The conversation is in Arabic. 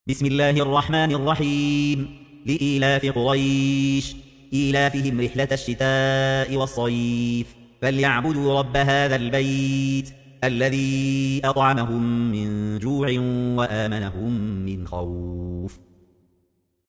بسم الله الرحمن الرحيم. لإيلاف قريش إيلافهم رحلة الشتاء والصيف فليعبدوا رب هذا البيت الذي أطعمهم من جوع وآمنهم من خوف.